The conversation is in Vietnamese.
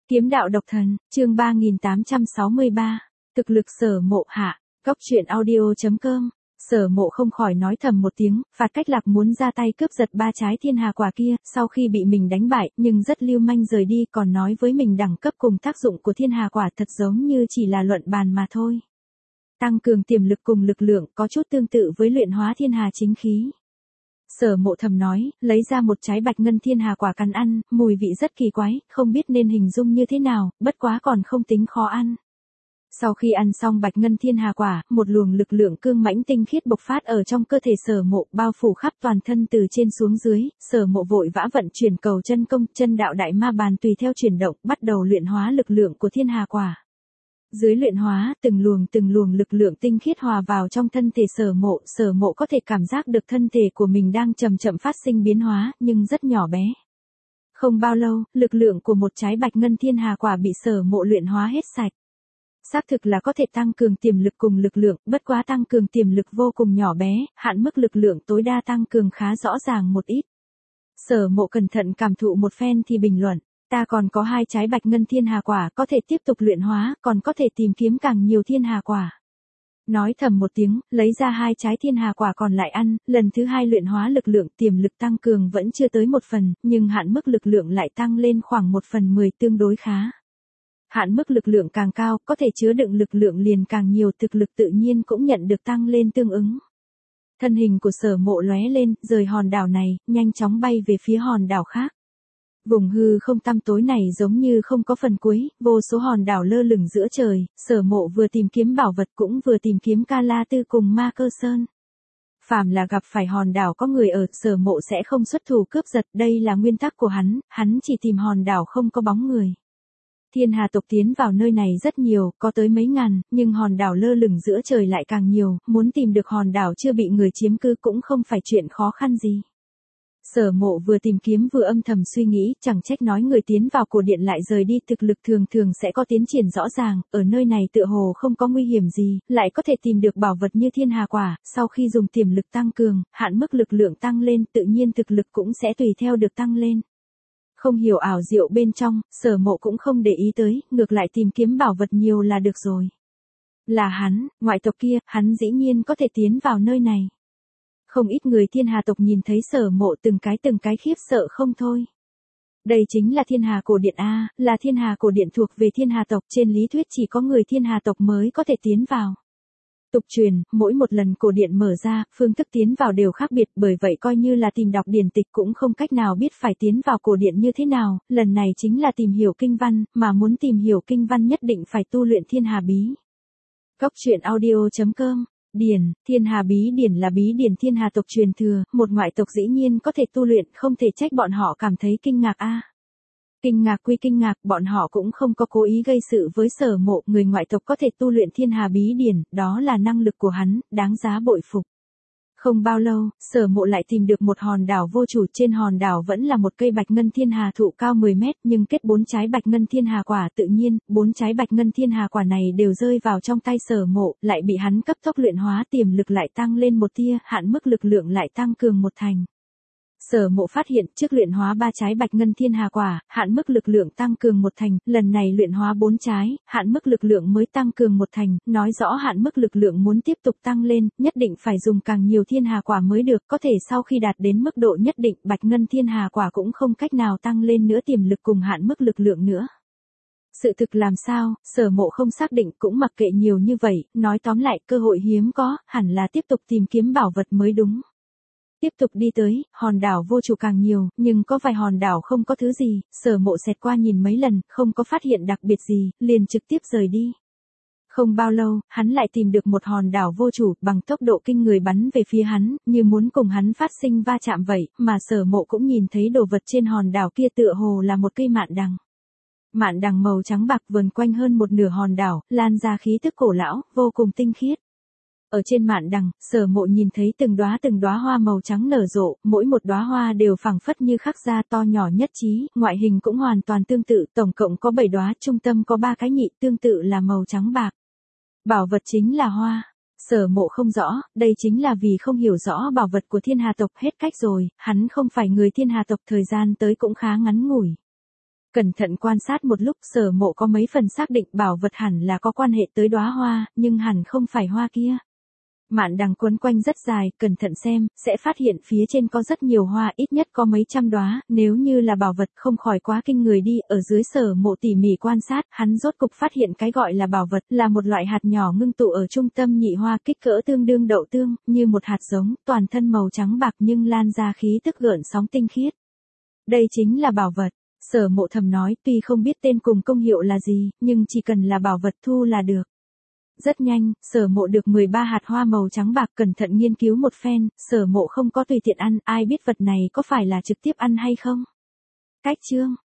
Kiếm đạo độc thần, chương 3863. Thực lực Sở Mộ hạ. Góc truyện audio.com. Sở Mộ không khỏi nói thầm một tiếng, phạt cách lạc muốn ra tay cướp giật 3 trái thiên hà quả kia, sau khi bị mình đánh bại, nhưng rất lưu manh rời đi, còn nói với mình đẳng cấp cùng tác dụng của thiên hà quả thật giống như chỉ là luận bàn mà thôi. Tăng cường tiềm lực cùng lực lượng có chút tương tự với luyện hóa thiên hà chính khí. Sở Mộ thầm nói, lấy ra một trái bạch ngân thiên hà quả cắn ăn, mùi vị rất kỳ quái, không biết nên hình dung như thế nào, bất quá còn không tính khó ăn. Sau khi ăn xong bạch ngân thiên hà quả, một luồng lực lượng cương mãnh tinh khiết bộc phát ở trong cơ thể Sở Mộ, bao phủ khắp toàn thân từ trên xuống dưới. Sở Mộ vội vã vận chuyển cầu chân công, chân đạo đại ma bàn tùy theo chuyển động, bắt đầu luyện hóa lực lượng của thiên hà quả. Dưới luyện hóa, từng luồng lực lượng tinh khiết hòa vào trong thân thể Sở Mộ có thể cảm giác được thân thể của mình đang chậm chậm phát sinh biến hóa, nhưng rất nhỏ bé. Không bao lâu, lực lượng của một trái bạch ngân thiên hà quả bị Sở Mộ luyện hóa hết sạch. Xác thực là có thể tăng cường tiềm lực cùng lực lượng, bất quá tăng cường tiềm lực vô cùng nhỏ bé, hạn mức lực lượng tối đa tăng cường khá rõ ràng một ít. Sở Mộ cẩn thận cảm thụ một phen thì bình luận. Ta còn có 2 trái bạch ngân thiên hà quả có thể tiếp tục luyện hóa, còn có thể tìm kiếm càng nhiều thiên hà quả. Nói thầm một tiếng, lấy ra 2 trái thiên hà quả còn lại ăn, lần thứ 2 luyện hóa lực lượng tiềm lực tăng cường vẫn chưa tới 1 phần, nhưng hạn mức lực lượng lại tăng lên khoảng 1/10 tương đối khá. Hạn mức lực lượng càng cao, có thể chứa đựng lực lượng liền càng nhiều, thực lực tự nhiên cũng nhận được tăng lên tương ứng. Thân hình của Sở Mộ lóe lên, rời hòn đảo này, nhanh chóng bay về phía hòn đảo khác. Vùng hư không tăm tối này giống như không có phần cuối, vô số hòn đảo lơ lửng giữa trời, Sở Mộ vừa tìm kiếm bảo vật cũng vừa tìm kiếm Ca La Tư cùng Ma Cơ Sơn. Phàm là gặp phải hòn đảo có người ở, Sở Mộ sẽ không xuất thủ cướp giật, đây là nguyên tắc của hắn chỉ tìm hòn đảo không có bóng người. Thiên hà tộc tiến vào nơi này rất nhiều, có tới mấy ngàn, nhưng hòn đảo lơ lửng giữa trời lại càng nhiều, muốn tìm được hòn đảo chưa bị người chiếm cư cũng không phải chuyện khó khăn gì. Sở Mộ vừa tìm kiếm vừa âm thầm suy nghĩ, chẳng trách nói người tiến vào cổ điện lại rời đi, thực lực thường sẽ có tiến triển rõ ràng, ở nơi này tựa hồ không có nguy hiểm gì, lại có thể tìm được bảo vật như thiên hà quả, sau khi dùng tiềm lực tăng cường, hạn mức lực lượng tăng lên, tự nhiên thực lực cũng sẽ tùy theo được tăng lên. Không hiểu ảo diệu bên trong, Sở Mộ cũng không để ý tới, ngược lại tìm kiếm bảo vật nhiều là được rồi. Là hắn, ngoại tộc kia, hắn dĩ nhiên có thể tiến vào nơi này. Không ít người thiên hà tộc nhìn thấy Sở Mộ từng cái khiếp sợ không thôi. Đây chính là thiên hà cổ điện A, là thiên hà cổ điện thuộc về thiên hà tộc, trên lý thuyết chỉ có người thiên hà tộc mới có thể tiến vào. Tục truyền, mỗi một lần cổ điện mở ra, phương thức tiến vào đều khác biệt, bởi vậy coi như là tìm đọc điển tịch cũng không cách nào biết phải tiến vào cổ điện như thế nào, lần này chính là tìm hiểu kinh văn, mà muốn tìm hiểu kinh văn nhất định phải tu luyện thiên hà bí. Góc truyện audio.com. Điển, thiên hà bí điển là bí điển thiên hà tộc truyền thừa, một ngoại tộc dĩ nhiên có thể tu luyện, không thể trách bọn họ cảm thấy kinh ngạc a. Kinh ngạc quy kinh ngạc, bọn họ cũng không có cố ý gây sự với Sở Mộ, người ngoại tộc có thể tu luyện thiên hà bí điển, đó là năng lực của hắn, đáng giá bội phục. Không bao lâu, Sở Mộ lại tìm được một hòn đảo vô chủ, trên hòn đảo vẫn là một cây bạch ngân thiên hà thụ cao 10 mét, nhưng kết 4 trái bạch ngân thiên hà quả, tự nhiên, 4 trái bạch ngân thiên hà quả này đều rơi vào trong tay Sở Mộ, lại bị hắn cấp tốc luyện hóa, tiềm lực lại tăng lên một tia, hạn mức lực lượng lại tăng cường 1 thành. Sở Mộ phát hiện trước luyện hóa 3 trái bạch ngân thiên hà quả, hạn mức lực lượng tăng cường 1 thành, lần này luyện hóa 4 trái, hạn mức lực lượng mới tăng cường 1 thành, nói rõ hạn mức lực lượng muốn tiếp tục tăng lên, nhất định phải dùng càng nhiều thiên hà quả mới được, có thể sau khi đạt đến mức độ nhất định, bạch ngân thiên hà quả cũng không cách nào tăng lên nữa tiềm lực cùng hạn mức lực lượng nữa. Sự thực làm sao, Sở Mộ không xác định, cũng mặc kệ nhiều như vậy, nói tóm lại cơ hội hiếm có, hẳn là tiếp tục tìm kiếm bảo vật mới đúng. Tiếp tục đi tới, hòn đảo vô chủ càng nhiều, nhưng có vài hòn đảo không có thứ gì, Sở Mộ xẹt qua nhìn mấy lần, không có phát hiện đặc biệt gì, liền trực tiếp rời đi. Không bao lâu, hắn lại tìm được một hòn đảo vô chủ, bằng tốc độ kinh người bắn về phía hắn, như muốn cùng hắn phát sinh va chạm vậy, mà Sở Mộ cũng nhìn thấy đồ vật trên hòn đảo kia tựa hồ là một cây mạn đằng. Mạn đằng màu trắng bạc vần quanh hơn một nửa hòn đảo, lan ra khí tức cổ lão, vô cùng tinh khiết. Ở trên mạn đằng, Sở Mộ nhìn thấy từng đóa hoa màu trắng nở rộ, mỗi một đóa hoa đều phẳng phất như khắc ra, to nhỏ nhất trí, ngoại hình cũng hoàn toàn tương tự, tổng cộng có 7 đóa, trung tâm có 3 cái nhị, tương tự là màu trắng bạc. Bảo vật chính là hoa. Sở Mộ không rõ, đây chính là vì không hiểu rõ bảo vật của thiên hà tộc, hết cách rồi, hắn không phải người thiên hà tộc, thời gian tới cũng khá ngắn ngủi. Cẩn thận quan sát một lúc Sở Mộ có mấy phần xác định bảo vật hẳn là có quan hệ tới đóa hoa, nhưng hẳn không phải hoa kia. Mạn đằng quấn quanh rất dài, cẩn thận xem, sẽ phát hiện phía trên có rất nhiều hoa, ít nhất có mấy trăm đóa, nếu như là bảo vật không khỏi quá kinh người đi. Ở dưới Sở Mộ tỉ mỉ quan sát, hắn rốt cục phát hiện cái gọi là bảo vật là một loại hạt nhỏ ngưng tụ ở trung tâm nhị hoa, kích cỡ tương đương đậu tương, như một hạt giống, toàn thân màu trắng bạc nhưng lan ra khí tức gợn sóng tinh khiết. Đây chính là bảo vật. Sở Mộ thầm nói, tuy không biết tên cùng công hiệu là gì, nhưng chỉ cần là bảo vật thu là được. Rất nhanh, Sở Mộ được 13 hạt hoa màu trắng bạc, cẩn thận nghiên cứu một phen, Sở Mộ không có tùy tiện ăn, ai biết vật này có phải là trực tiếp ăn hay không. Cách chương